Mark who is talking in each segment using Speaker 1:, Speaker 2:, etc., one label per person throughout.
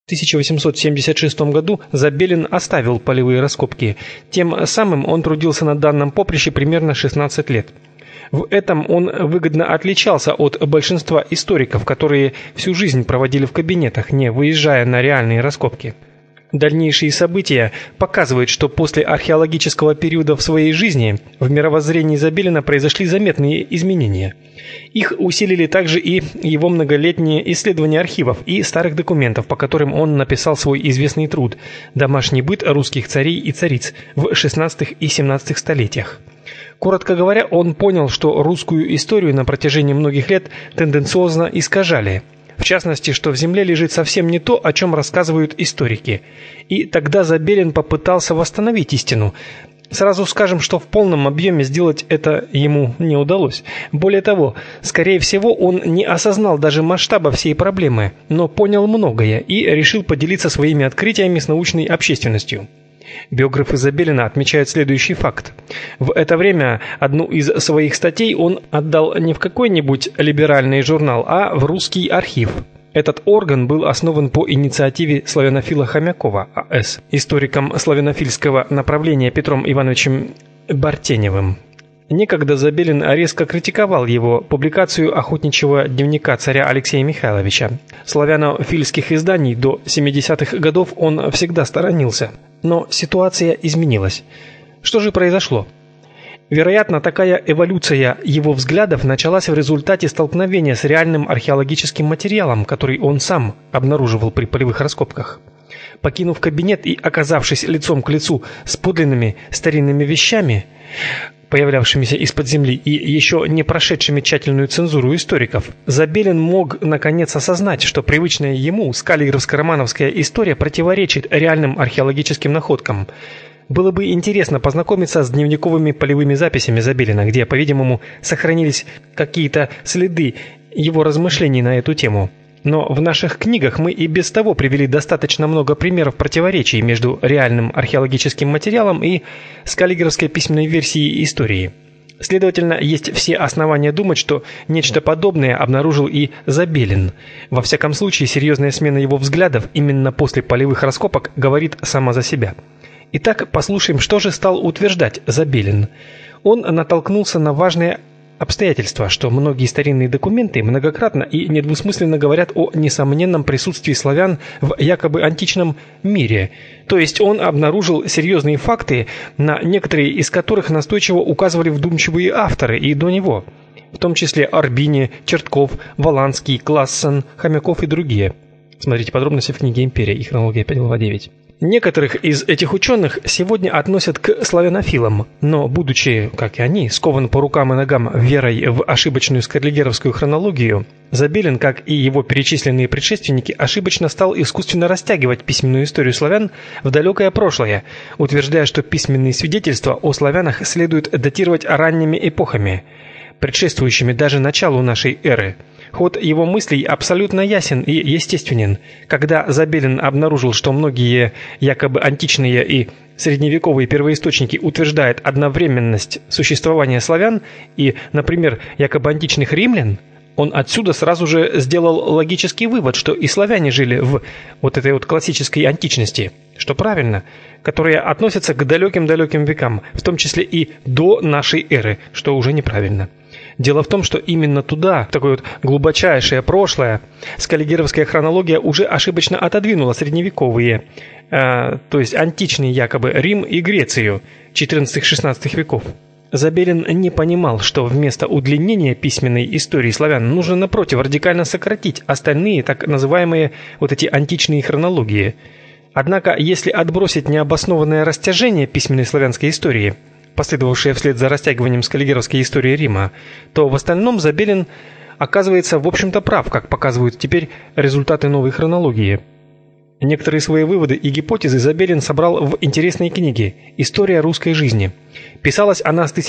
Speaker 1: 1876 году Забелин оставил полевые раскопки. Тем самым он трудился на данном поприще примерно 16 лет. В этом он выгодно отличался от большинства историков, которые всю жизнь проводили в кабинетах, не выезжая на реальные раскопки. Дальнейшие события показывают, что после археологического периода в своей жизни в мировоззрении Забелина произошли заметные изменения. Их усилили также и его многолетние исследования архивов и старых документов, по которым он написал свой известный труд «Домашний быт русских царей и цариц» в XVI и XVII столетиях. Коротко говоря, он понял, что русскую историю на протяжении многих лет тенденциозно искажали. В частности, что в земле лежит совсем не то, о чем рассказывают историки. И тогда Забелин попытался восстановить истину. Сразу скажем, что в полном объеме сделать это ему не удалось. Более того, скорее всего, он не осознал даже масштаба всей проблемы, но понял многое и решил поделиться своими открытиями с научной общественностью. Биографы Забелина отмечают следующий факт. В это время одну из своих статей он отдал не в какой-нибудь либеральный журнал, а в русский архив. Этот орган был основан по инициативе славянофила Хомякова А.С., историком славянофильского направления Петром Ивановичем Бартеневым. Некогда Забелин резко критиковал его публикацию охотничьего дневника царя Алексея Михайловича. Славянофильских изданий до 70-х годов он всегда сторонился. Но ситуация изменилась. Что же произошло? Вероятно, такая эволюция его взглядов началась в результате столкновения с реальным археологическим материалом, который он сам обнаруживал при полевых раскопках. Покинув кабинет и оказавшись лицом к лицу с подлинными старинными вещами, появлявшимися из-под земли и еще не прошедшими тщательную цензуру историков, Забелин мог наконец осознать, что привычная ему скаллигеровско-романовская история противоречит реальным археологическим находкам. Было бы интересно познакомиться с дневниковыми полевыми записями Забелина, где, по-видимому, сохранились какие-то следы его размышлений на эту тему. Но в наших книгах мы и без того привели достаточно много примеров противоречий между реальным археологическим материалом и скаллигеровской письменной версией истории. Следовательно, есть все основания думать, что нечто подобное обнаружил и Забелин. Во всяком случае, серьезная смена его взглядов именно после полевых раскопок говорит сама за себя. Итак, послушаем, что же стал утверждать Забелин. Он натолкнулся на важное обстоятельство, что многие старинные документы многократно и недвусмысленно говорят о несомненном присутствии славян в якобы античном мире. То есть он обнаружил серьезные факты, на некоторые из которых настойчиво указывали вдумчивые авторы и до него, в том числе Арбини, Чертков, Воланский, Классен, Хомяков и другие. Смотрите подробности в книге «Империя» и хронология 5 глава 9. Некоторых из этих ученых сегодня относят к славянофилам, но, будучи, как и они, скован по рукам и ногам верой в ошибочную скаллигеровскую хронологию, Забелин, как и его перечисленные предшественники, ошибочно стал искусственно растягивать письменную историю славян в далекое прошлое, утверждая, что письменные свидетельства о славянах следует датировать ранними эпохами, предшествующими даже началу нашей эры. Ход его мыслей абсолютно ясен и естественен. Когда Забелин обнаружил, что многие якобы античные и средневековые первоисточники утверждают одновременность существования славян и, например, якобы античных римлян, он отсюда сразу же сделал логический вывод, что и славяне жили в вот этой вот классической античности, что правильно, которая относится к далеким-далеким векам, в том числе и до нашей эры, что уже неправильно. Дело в том, что именно туда, в такое вот глубочайшее прошлое, скаллигеровская хронология уже ошибочно отодвинула средневековые, то есть античный якобы Рим и Грецию XIV-XVI веков. Забелин не понимал, что вместо удлинения письменной истории славян нужно, напротив, радикально сократить остальные так называемые вот эти античные хронологии. Однако, если отбросить необоснованное растяжение письменной славянской истории, последовавшее вслед за растягиванием скаллигеровской истории Рима, то в остальном Забелин оказывается, в общем-то, прав, как показывают теперь результаты новой хронологии. Некоторые свои выводы и гипотезы Забелин собрал в интересной книге «История русской жизни». Писалась она с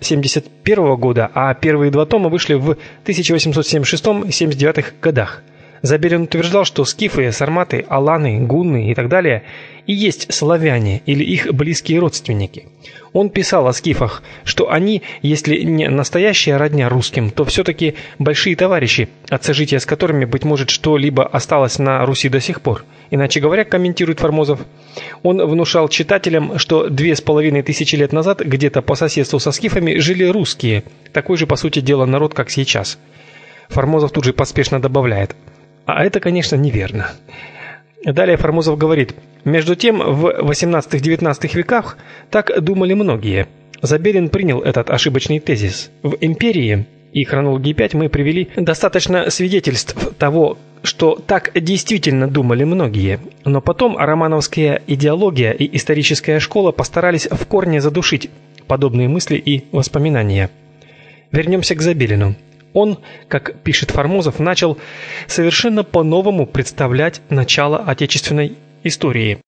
Speaker 1: 1871 года, а первые два тома вышли в 1876-79 годах. Забелин утверждал, что скифы, сарматы, аланы, гунны и так далее и есть славяне или их близкие родственники. Он писал о скифах, что они, если не настоящая родня русским, то все-таки большие товарищи, от сожития с которыми, быть может, что-либо осталось на Руси до сих пор. Иначе говоря, комментирует Формозов, он внушал читателям, что 2500 лет назад где-то по соседству со скифами жили русские, такой же, по сути дела, народ, как сейчас. Формозов тут же поспешно добавляет: а это, конечно, неверно. Далее Формозов говорит: между тем, в 18-19 веках так думали многие. Забелин принял этот ошибочный тезис. В «Империи» и «Хронологии 5» мы привели достаточно свидетельств того, что так действительно думали многие. Но потом романовская идеология и историческая школа постарались в корне задушить подобные мысли и воспоминания. Вернемся к Забелину. Он, как пишет Формозов, начал совершенно по-новому представлять начало отечественной истории.